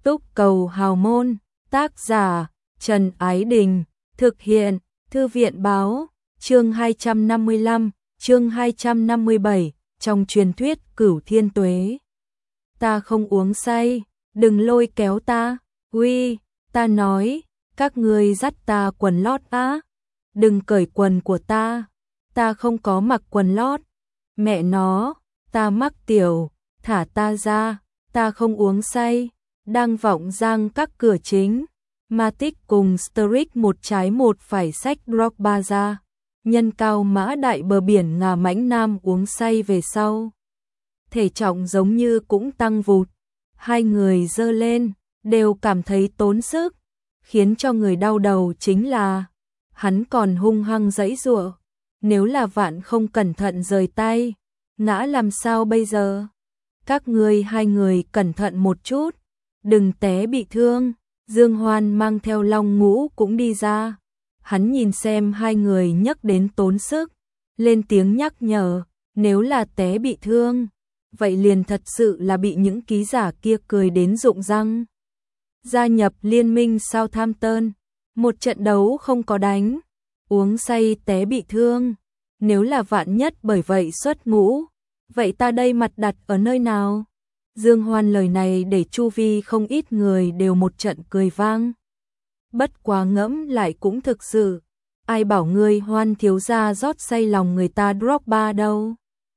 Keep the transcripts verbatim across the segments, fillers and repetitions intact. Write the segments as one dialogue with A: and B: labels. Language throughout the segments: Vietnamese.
A: Túc cầu hào môn, tác giả Trần Ái Đình, thực hiện Thư viện báo, chương hai trăm năm mươi lăm, chương hai trăm năm mươi bảy, trong truyền thuyết Cửu Thiên Tuế. Ta không uống say, đừng lôi kéo ta, uy, ta nói, các ngươi dắt ta quần lót á, đừng cởi quần của ta, ta không có mặc quần lót, mẹ nó, ta mắc tiểu, thả ta ra, ta không uống say, đang vọng giang các cửa chính. Matic cùng Strick một trái một phải xách Drogba ra, nhân cao mã đại bờ biển ngà mãnh nam uống say về sau. Thể trọng giống như cũng tăng vụt, hai người dơ lên, đều cảm thấy tốn sức, khiến cho người đau đầu chính là, hắn còn hung hăng giãy giụa, nếu là vạn không cẩn thận rời tay, ngã làm sao bây giờ? Các ngươi hai người cẩn thận một chút, đừng té bị thương. Dương Hoan mang theo Long Ngũ cũng đi ra. Hắn nhìn xem hai người nhấc đến tốn sức, lên tiếng nhắc nhở, nếu là té bị thương, vậy liền thật sự là bị những ký giả kia cười đến rụng răng. Gia nhập liên minh Southampton, một trận đấu không có đánh, uống say té bị thương, nếu là vạn nhất bởi vậy xuất ngũ, vậy ta đây mặt đặt ở nơi nào? Dương Hoan lời này để chu vi không ít người đều một trận cười vang. Bất quá ngẫm lại cũng thực sự, ai bảo ngươi Hoan thiếu gia rót say lòng người ta Drogba đâu.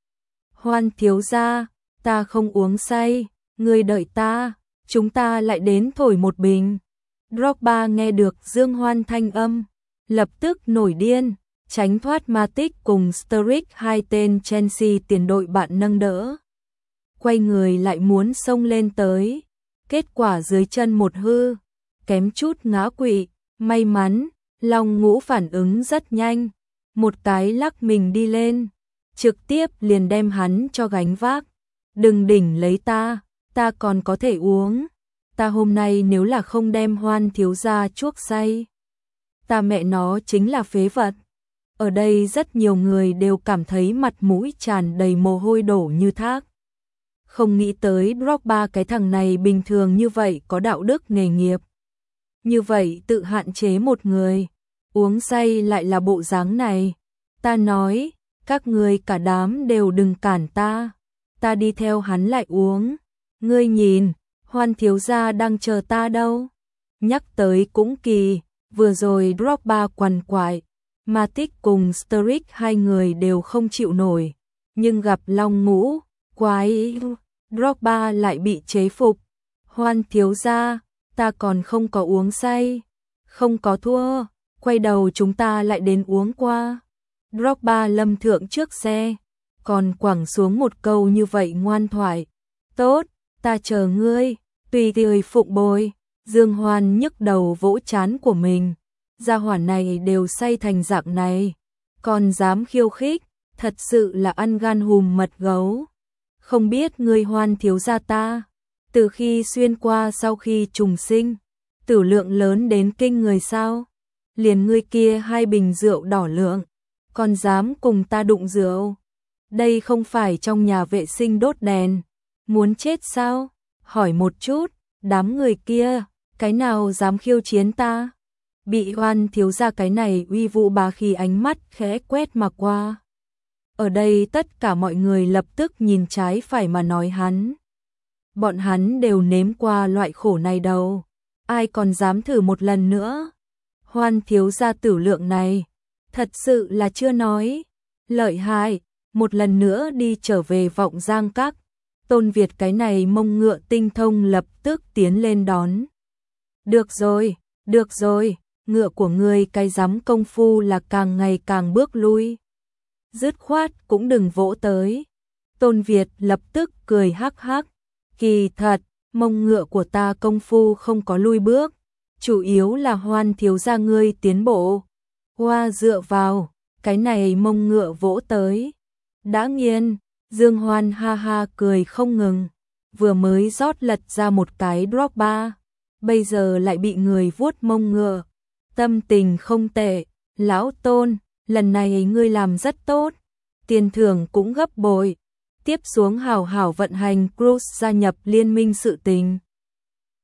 A: Hoan thiếu gia, ta không uống say, ngươi đợi ta, chúng ta lại đến thổi một bình. Drogba nghe được Dương Hoan thanh âm, lập tức nổi điên, tránh thoát Matic cùng Strick hai tên Chelsea tiền đội bạn nâng đỡ. Quay người lại muốn xông lên tới, kết quả dưới chân một hư, kém chút ngã quỵ, may mắn, Long Ngũ phản ứng rất nhanh, một cái lắc mình đi lên, trực tiếp liền đem hắn cho gánh vác, đừng đỉnh lấy ta, ta còn có thể uống, ta hôm nay nếu là không đem Hoan thiếu gia chuốc say, ta mẹ nó chính là phế vật. Ở đây rất nhiều người đều cảm thấy mặt mũi tràn đầy mồ hôi đổ như thác. Không nghĩ tới Drogba cái thằng này bình thường như vậy có đạo đức nghề nghiệp. Như vậy tự hạn chế một người, uống say lại là bộ dáng này. Ta nói, các ngươi cả đám đều đừng cản ta, ta đi theo hắn lại uống. Ngươi nhìn, Hoan thiếu gia đang chờ ta đâu. Nhắc tới cũng kỳ, vừa rồi Drogba quằn quại, Matic cùng Strick hai người đều không chịu nổi, nhưng gặp Long Ngũ, quái, Drogba lại bị chế phục. Hoan thiếu gia, ta còn không có uống say, không có thua, quay đầu chúng ta lại đến uống qua. Drogba lâm thượng trước xe, còn quẳng xuống một câu như vậy ngoan thoại. Tốt, ta chờ ngươi, tùy tùy phụng bồi. Dương Hoan nhức đầu vỗ trán của mình, gia hỏa này đều say thành dạng này, còn dám khiêu khích, thật sự là ăn gan hùm mật gấu. Không biết ngươi Hoan thiếu gia ta, từ khi xuyên qua sau khi trùng sinh, tử lượng lớn đến kinh người sao? Liền ngươi kia hai bình rượu đỏ lượng, còn dám cùng ta đụng rượu? Đây không phải trong nhà vệ sinh đốt đèn, muốn chết sao? Hỏi một chút, đám người kia, cái nào dám khiêu chiến ta? Bị Hoan thiếu gia cái này uy vũ bá khí ánh mắt khẽ quét mà qua. Ở đây tất cả mọi người lập tức nhìn trái phải mà nói hắn. Bọn hắn đều nếm qua loại khổ này đâu, ai còn dám thử một lần nữa. Hoan thiếu gia tử lượng này, thật sự là chưa nói. Lợi hại, một lần nữa đi trở về vọng giang các. Tôn Việt cái này mông ngựa tinh thông lập tức tiến lên đón. Được rồi, được rồi, ngựa của ngươi cái dám công phu là càng ngày càng bước lui. Dứt khoát cũng đừng vỗ tới. Tôn Việt lập tức cười hắc hắc. Kỳ thật, mông ngựa của ta công phu không có lui bước, chủ yếu là Hoan thiếu gia ngươi tiến bộ. Hoa dựa vào, cái này mông ngựa vỗ tới. Đã nghiền, Dương Hoan ha ha cười không ngừng, vừa mới rót lật ra một cái Drogba, bây giờ lại bị người vuốt mông ngựa. Tâm tình không tệ, lão Tôn, lần này ngươi làm rất tốt, tiền thưởng cũng gấp bội. Tiếp xuống hào hảo vận hành Cruise gia nhập liên minh sự tình.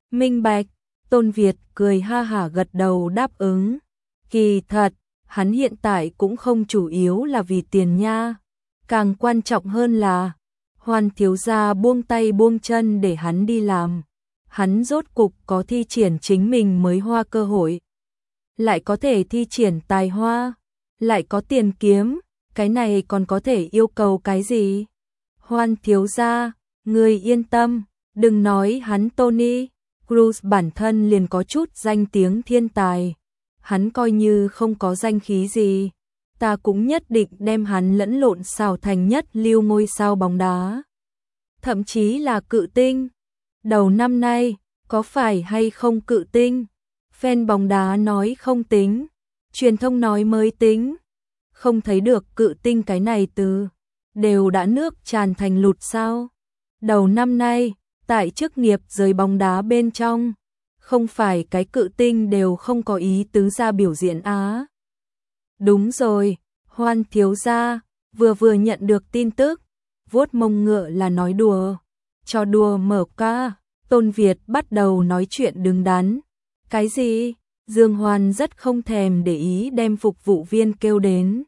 A: Minh bạch, Tôn Việt cười ha hả gật đầu đáp ứng. Kỳ thật, hắn hiện tại cũng không chủ yếu là vì tiền nha. Càng quan trọng hơn là, Hoan thiếu gia buông tay buông chân để hắn đi làm. Hắn rốt cục có thi triển chính mình mới hoa cơ hội. Lại có thể thi triển tài hoa, lại có tiền kiếm, cái này còn có thể yêu cầu cái gì? Hoan thiếu gia, người yên tâm, đừng nói hắn Tony Cruise bản thân liền có chút danh tiếng thiên tài. Hắn coi như không có danh khí gì, ta cũng nhất định đem hắn lẫn lộn xào thành nhất lưu ngôi sao bóng đá. Thậm chí là cự tinh. Đầu năm nay, có phải hay không cự tinh? Fan bóng đá nói không tính, truyền thông nói mới tính. Không thấy được cự tinh cái này từ, đều đã nước tràn thành lụt sao? Đầu năm nay, tại chức nghiệp giới bóng đá bên trong, không phải cái cự tinh đều không có ý tứ ra biểu diễn á. Đúng rồi, Hoan thiếu gia, vừa vừa nhận được tin tức, vuốt mông ngựa là nói đùa. Cho đùa mở ca, Tôn Việt bắt đầu nói chuyện đứng đắn. Cái gì? Dương Hoan rất không thèm để ý đem phục vụ viên kêu đến.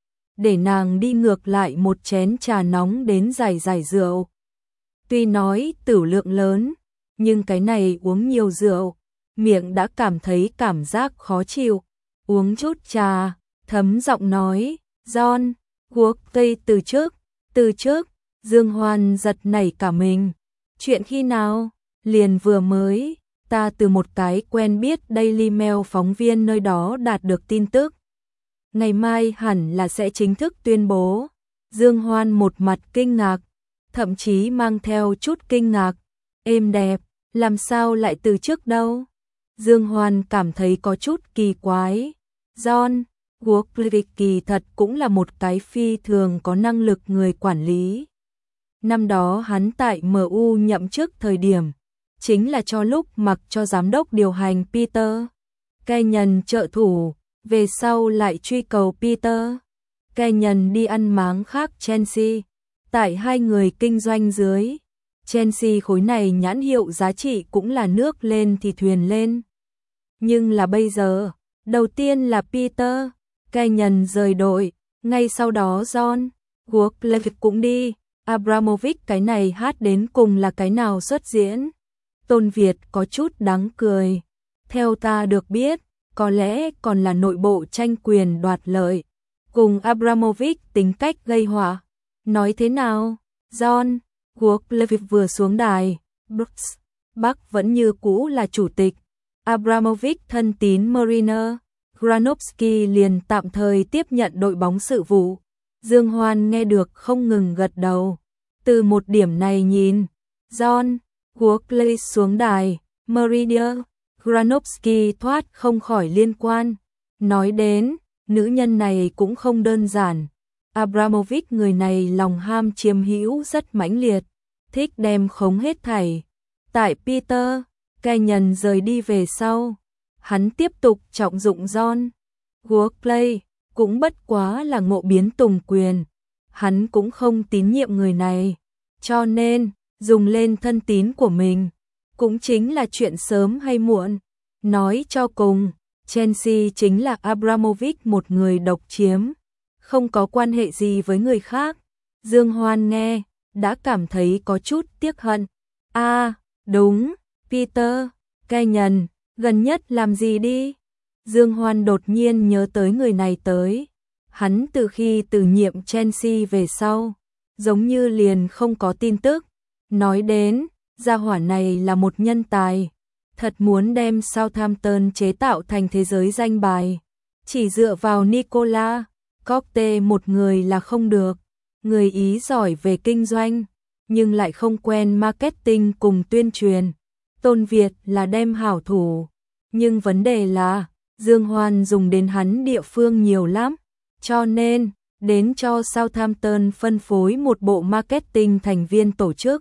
A: Để nàng đi ngược lại một chén trà nóng đến giải giải rượu. Tuy nói tửu lượng lớn, nhưng cái này uống nhiều rượu, miệng đã cảm thấy cảm giác khó chịu. Uống chút trà, thấm giọng nói, John, guốc cây từ trước, từ trước, Dương Hoan giật nảy cả mình. Chuyện khi nào? Liền vừa mới, ta từ một cái quen biết Daily Mail phóng viên nơi đó đạt được tin tức. Ngày mai hẳn là sẽ chính thức tuyên bố. Dương Hoan một mặt kinh ngạc, thậm chí mang theo chút kinh ngạc. Êm đẹp, làm sao lại từ trước đâu? Dương Hoan cảm thấy có chút kỳ quái. John, Woodley kỳ thật cũng là một cái phi thường có năng lực người quản lý. Năm đó hắn tại em u nhậm chức thời điểm, chính là cho lúc mặc cho giám đốc điều hành Peter Kenyon trợ thủ, về sau lại truy cầu Peter Kenyon đi ăn máng khác Chelsea. Tại hai người kinh doanh dưới, Chelsea khối này nhãn hiệu giá trị cũng là nước lên thì thuyền lên. Nhưng là bây giờ, đầu tiên là Peter Kenyon rời đội, ngay sau đó John Woodley cũng đi. Abramovich cái này hát đến cùng là cái nào xuất diễn? Tôn Việt có chút đáng cười. Theo ta được biết, có lẽ còn là nội bộ tranh quyền đoạt lợi. Cùng Abramovich tính cách gây họa. Nói thế nào? John Woodley vừa xuống đài, Brooks Bắc vẫn như cũ là chủ tịch. Abramovich thân tín Mariner Granovsky liền tạm thời tiếp nhận đội bóng sự vụ. Dương Hoan nghe được không ngừng gật đầu. Từ một điểm này nhìn, John Woodley xuống đài, Mariner Granovsky thoát không khỏi liên quan. Nói đến, nữ nhân này cũng không đơn giản. Abramovich người này lòng ham chiếm hữu rất mãnh liệt, thích đem khống hết thảy. Tại Peter Kenyon rời đi về sau, hắn tiếp tục trọng dụng John Woodley, cũng bất quá là ngộ biến tùng quyền. Hắn cũng không tín nhiệm người này, cho nên dùng lên thân tín của mình, cũng chính là chuyện sớm hay muộn. Nói cho cùng, Chelsea chính là Abramovich một người độc chiếm, không có quan hệ gì với người khác. Dương Hoan nghe, đã cảm thấy có chút tiếc hận. A, à, đúng, Peter Kenyon, gần nhất làm gì đi? Dương Hoan đột nhiên nhớ tới người này tới. Hắn từ khi từ nhiệm Chelsea về sau, giống như liền không có tin tức. Nói đến, gia hỏa này là một nhân tài, thật muốn đem Southampton chế tạo thành thế giới danh bài. Chỉ dựa vào Nicola Cote một người là không được. Người Ý giỏi về kinh doanh, nhưng lại không quen marketing cùng tuyên truyền. Tôn Việt là đem hảo thủ, nhưng vấn đề là Dương Hoan dùng đến hắn địa phương nhiều lắm, cho nên đến cho Southampton phân phối một bộ marketing thành viên tổ chức.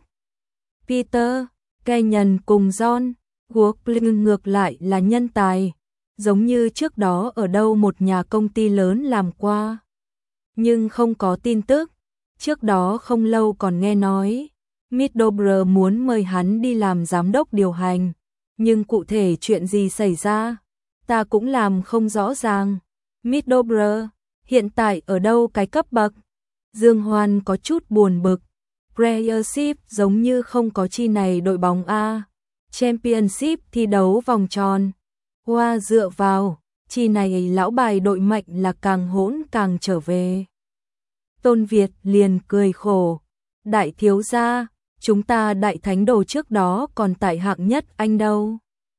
A: Peter Kenyon cùng John Woodley ngược lại là nhân tài, giống như trước đó ở đâu một nhà công ty lớn làm qua, nhưng không có tin tức. Trước đó không lâu còn nghe nói Middlesbrough muốn mời hắn đi làm giám đốc điều hành, Nhưng cụ thể chuyện gì xảy ra, ta cũng làm không rõ ràng. Middlesbrough, hiện tại ở đâu cái cấp bậc? Dương Hoan có chút buồn bực. Premiership giống như không có chi này đội bóng A. Championship thi đấu vòng tròn. Qua dựa vào, chi này lão bài đội mạnh là càng hỗn càng trở về. Tôn Việt liền cười khổ. Đại thiếu gia, chúng ta đại thánh đồ trước đó còn tại hạng nhất Anh đâu.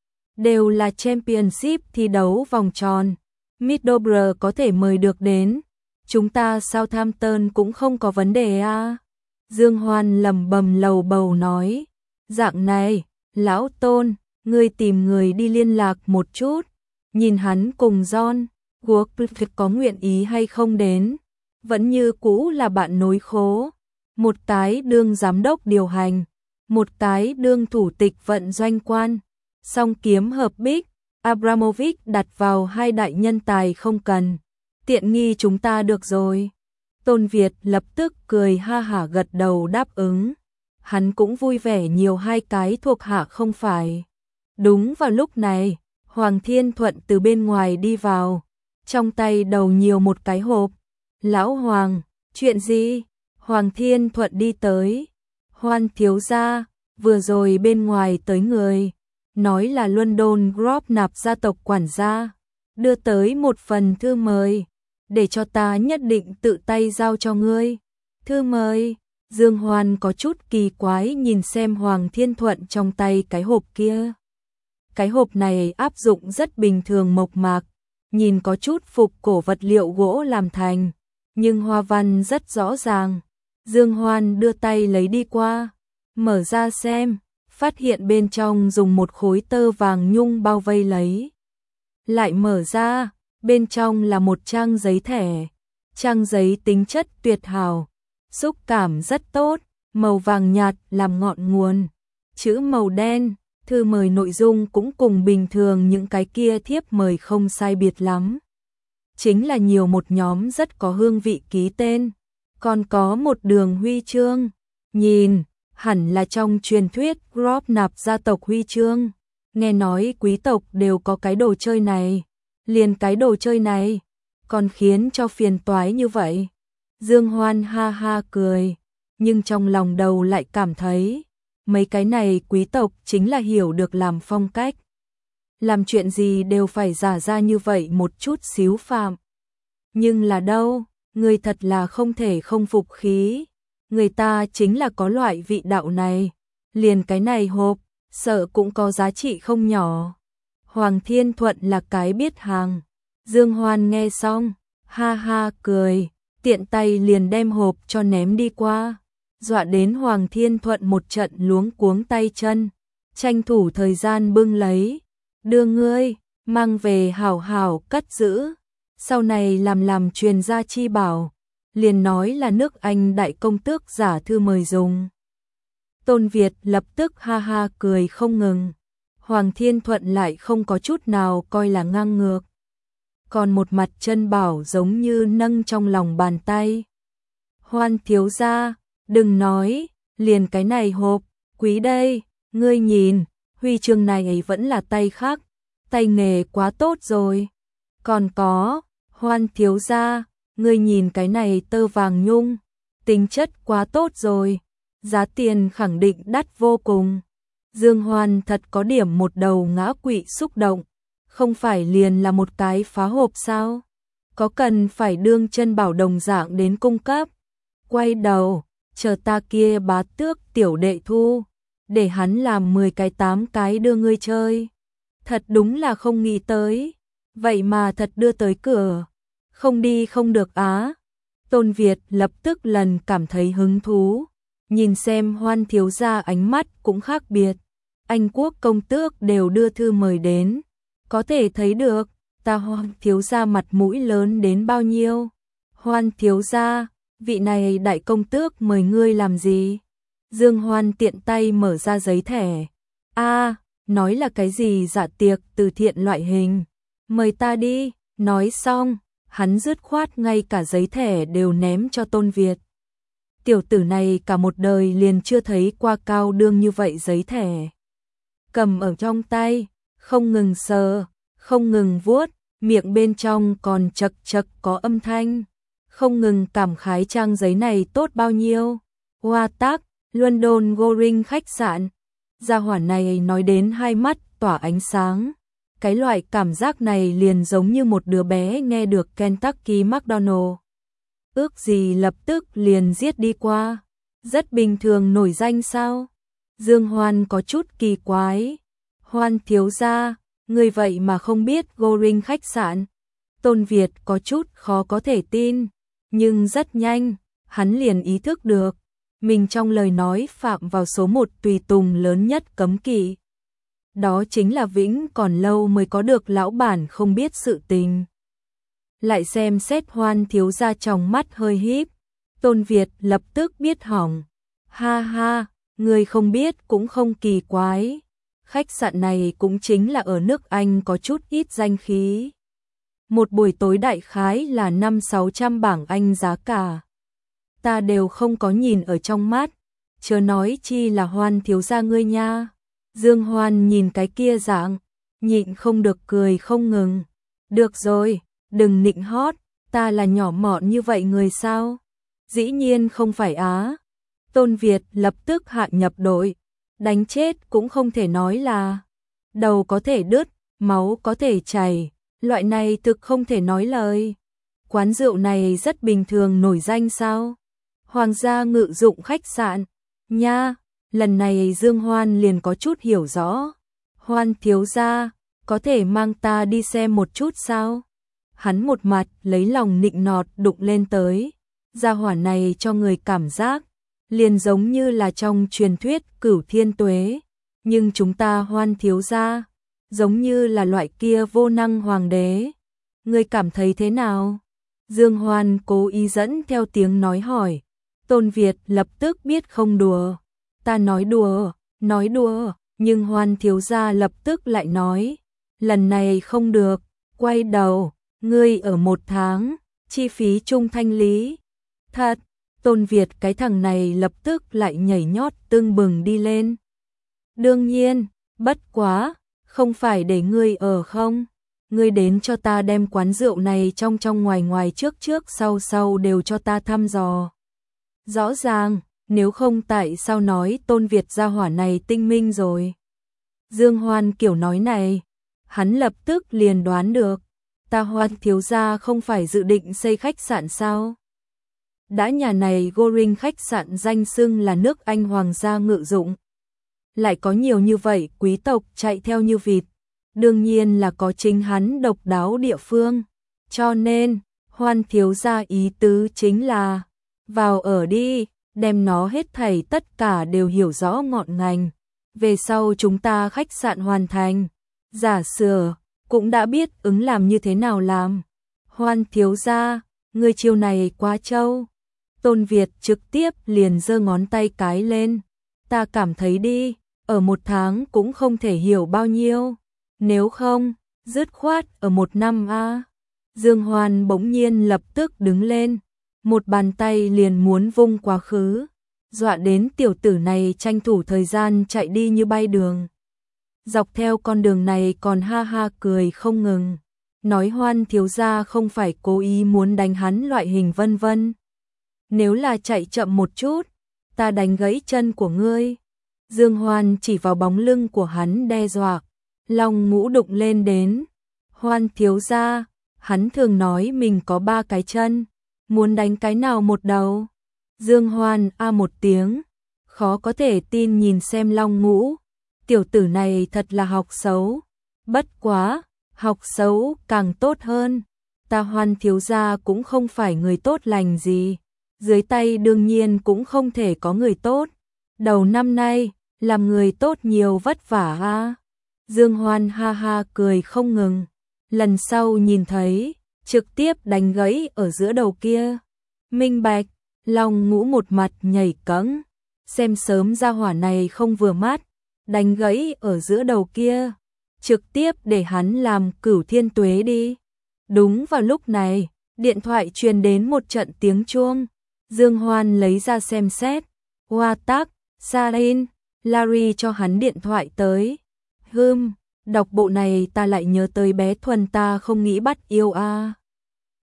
A: Đều là Championship thi đấu vòng tròn. Middlesbrough có thể mời được đến. Chúng ta Southampton cũng không có vấn đề à. Dương Hoan lầm bầm lầu bầu nói. Dạng này, lão Tôn, ngươi tìm người đi liên lạc một chút. Nhìn hắn cùng John, Woodward có nguyện ý hay không đến. Vẫn như cũ là bạn nối khố. Một cái đương giám đốc điều hành. Một cái đương thủ tịch vận doanh quan. Song kiếm hợp bích. Abramovich đặt vào hai đại nhân tài không cần. Tiện nghi chúng ta được rồi. Tôn Việt lập tức cười ha hả gật đầu đáp ứng. Hắn cũng vui vẻ nhiều hai cái thuộc hạ không phải. Đúng vào lúc này, Hoàng Thiên Thuận từ bên ngoài đi vào. Trong tay đầu nhiều một cái hộp. Lão Hoàng, chuyện gì? Hoàng Thiên Thuận đi tới. Hoan thiếu gia, vừa rồi bên ngoài tới người. Nói là London Group nạp gia tộc quản gia. Đưa tới một phần thư mời. Để cho ta nhất định tự tay giao cho ngươi. Thư mời. Dương Hoan có chút kỳ quái nhìn xem Hoàng Thiên Thuận trong tay cái hộp kia. Cái hộp này áp dụng rất bình thường mộc mạc. Nhìn có chút phục cổ vật liệu gỗ làm thành. Nhưng hoa văn rất rõ ràng. Dương Hoan đưa tay lấy đi qua. Mở ra xem. Phát hiện bên trong dùng một khối tơ vàng nhung bao vây lấy. Lại mở ra, bên trong là một trang giấy thẻ. Trang giấy tính chất tuyệt hảo, xúc cảm rất tốt, màu vàng nhạt làm ngọn nguồn. Chữ màu đen, thư mời nội dung cũng cùng bình thường những cái kia thiếp mời không sai biệt lắm. Chính là nhiều một nhóm rất có hương vị ký tên, còn có một đường huy chương. Nhìn, hẳn là trong truyền thuyết Group nạp gia tộc huy chương. Nghe nói quý tộc đều có cái đồ chơi này. Liền cái đồ chơi này, còn khiến cho phiền toái như vậy. Dương Hoan ha ha cười, nhưng trong lòng đầu lại cảm thấy, mấy cái này quý tộc chính là hiểu được làm phong cách. Làm chuyện gì đều phải giả ra như vậy một chút xíu phạm. Nhưng là đâu, người thật là không thể không phục khí. Người ta chính là có loại vị đạo này. Liền cái này hộp, sợ cũng có giá trị không nhỏ. Hoàng Thiên Thuận là cái biết hàng. Dương Hoan nghe xong, ha ha cười, tiện tay liền đem hộp cho ném đi qua. Dọa đến Hoàng Thiên Thuận một trận luống cuống tay chân. Tranh thủ thời gian bưng lấy. Đưa ngươi, mang về hảo hảo cất giữ. Sau này làm làm truyền gia chi bảo. Liền nói là nước Anh đại công tước giả thư mời dùng. Tôn Việt lập tức ha ha cười không ngừng. Hoàng Thiên Thuận lại không có chút nào coi là ngang ngược. Còn một mặt chân bảo giống như nâng trong lòng bàn tay. Hoan thiếu gia, đừng nói, liền cái này hộp, quý đây, ngươi nhìn, huy chương này ấy vẫn là tay khác, tay nghề quá tốt rồi. Còn có, Hoan thiếu gia, ngươi nhìn cái này tơ vàng nhung, tính chất quá tốt rồi, giá tiền khẳng định đắt vô cùng. Dương Hoan thật có điểm một đầu ngã quỵ xúc động, không phải liền là một cái phá hộp sao? Có cần phải đương chân bảo đồng dạng đến cung cấp? Quay đầu, chờ ta kia bá tước tiểu đệ thu, để hắn làm mười cái tám cái đưa ngươi chơi. Thật đúng là không nghĩ tới, vậy mà thật đưa tới cửa, không đi không được á. Tôn Việt lập tức lần cảm thấy hứng thú, nhìn xem Hoan thiếu gia ánh mắt cũng khác biệt. Anh quốc công tước đều đưa thư mời đến, có thể thấy được, ta Hoan thiếu gia mặt mũi lớn đến bao nhiêu. Hoan thiếu gia, vị này đại công tước mời ngươi làm gì? Dương Hoan tiện tay mở ra giấy thẻ. A, nói là cái gì dạ tiệc từ thiện loại hình. Mời ta đi, nói xong, hắn dứt khoát ngay cả giấy thẻ đều ném cho Tôn Việt. Tiểu tử này cả một đời liền chưa thấy qua cao đương như vậy giấy thẻ. cầm ở trong tay, không ngừng sờ, không ngừng vuốt, miệng bên trong còn chật chật có âm thanh, không ngừng cảm khái trang giấy này tốt bao nhiêu. Hoa tác, London Goring khách sạn. Gia hỏa này nói đến hai mắt tỏa ánh sáng. Cái loại cảm giác này liền giống như một đứa bé nghe được Kentucky McDonald. Ước gì lập tức liền giết đi qua. Rất bình thường nổi danh sao? Dương Hoan có chút kỳ quái. Hoan thiếu gia, người vậy mà không biết Goring khách sạn. Tôn Việt có chút khó có thể tin, nhưng rất nhanh, hắn liền ý thức được. Mình trong lời nói phạm vào số một tùy tùng lớn nhất cấm kỵ. Đó chính là vĩnh còn lâu mới có được lão bản không biết sự tình. Lại xem xét Hoan thiếu gia trong mắt hơi híp, Tôn Việt lập tức biết hỏng. Ha ha, người không biết cũng không kỳ quái. Khách sạn này cũng chính là ở nước Anh có chút ít danh khí. Một buổi tối đại khái là năm sáu trăm bảng Anh giá cả. Ta đều không có nhìn ở trong mắt, chớ nói chi là Hoan thiếu gia ngươi nha. Dương Hoan nhìn cái kia dạng, nhịn không được cười không ngừng. Được rồi, đừng nịnh hót, ta là nhỏ mọn như vậy người sao? Dĩ nhiên không phải á. Tôn Việt lập tức hạ nhập đội, đánh chết cũng không thể nói là đầu có thể đứt, máu có thể chảy, loại này thực không thể nói lời. Quán rượu này rất bình thường nổi danh sao? Hoàng gia ngự dụng khách sạn, nha, lần này Dương Hoan liền có chút hiểu rõ. Hoan thiếu gia, có thể mang ta đi xem một chút sao? Hắn một mặt lấy lòng nịnh nọt đụng lên tới. Gia hỏa này cho người cảm giác liền giống như là trong truyền thuyết Cửu Thiên Tuế, nhưng chúng ta Hoan thiếu gia giống như là loại kia vô năng hoàng đế. Ngươi cảm thấy thế nào? Dương Hoan cố ý dẫn theo tiếng nói hỏi. Tôn Việt lập tức biết không đùa. Ta nói đùa, nói đùa, nhưng Hoan thiếu gia lập tức lại nói, lần này không được, quay đầu, ngươi ở một tháng, chi phí chung thanh lý. Thật, Tôn Việt cái thằng này lập tức lại nhảy nhót tưng bừng đi lên. Đương nhiên, bất quá, không phải để ngươi ở không? Ngươi đến cho ta đem quán rượu này trong trong ngoài ngoài trước trước sau sau đều cho ta thăm dò. Rõ ràng, nếu không tại sao nói Tôn Việt gia hỏa này tinh minh rồi. Dương Hoan kiểu nói này, hắn lập tức liền đoán được, ta Hoan thiếu gia không phải dự định xây khách sạn sao? Đã nhà này Goring khách sạn danh xưng là nước Anh hoàng gia ngự dụng, lại có nhiều như vậy quý tộc chạy theo như vịt, đương nhiên là có chính hắn độc đáo địa phương. Cho nên, Hoan thiếu gia ý tứ chính là vào ở đi, đem nó hết thảy tất cả đều hiểu rõ ngọn ngành. Về sau chúng ta khách sạn hoàn thành, giả sửa, cũng đã biết ứng làm như thế nào làm. Hoan thiếu gia, người chiêu này quá trâu. Tôn Việt trực tiếp liền giơ ngón tay cái lên. Ta cảm thấy đi, ở một tháng cũng không thể hiểu bao nhiêu. Nếu không, dứt khoát ở một năm a. Dương Hoan bỗng nhiên lập tức đứng lên, một bàn tay liền muốn vung quá khứ, dọa đến tiểu tử này tranh thủ thời gian chạy đi như bay đường. Dọc theo con đường này còn ha ha cười không ngừng, nói Hoan thiếu gia không phải cố ý muốn đánh hắn loại hình vân vân. Nếu là chạy chậm một chút, ta đánh gãy chân của ngươi. Dương Hoan chỉ vào bóng lưng của hắn đe dọa, Long Ngũ đụng lên đến. Hoan thiếu gia, hắn thường nói mình có ba cái chân, muốn đánh cái nào một đầu? Dương Hoan a một tiếng, khó có thể tin nhìn xem Long Ngũ, tiểu tử này thật là học xấu. Bất quá, học xấu càng tốt hơn, ta Hoan thiếu gia cũng không phải người tốt lành gì, dưới tay đương nhiên cũng không thể có người tốt. Đầu năm nay, làm người tốt nhiều vất vả ha. Dương Hoan ha ha cười không ngừng, lần sau nhìn thấy, trực tiếp đánh gãy ở giữa đầu kia. Minh bạch, Long Ngũ một mặt nhảy cẫng, xem sớm gia hỏa này không vừa mắt, đánh gãy ở giữa đầu kia, trực tiếp để hắn làm Cửu Thiên Tuế đi. Đúng vào lúc này, điện thoại truyền đến một trận tiếng chuông. Dương Hoan lấy ra xem xét, Hoa tác, Sarin, Larry cho hắn điện thoại tới. Hưm, đọc bộ này ta lại nhớ tới bé Thuần ta không nghĩ bắt yêu a.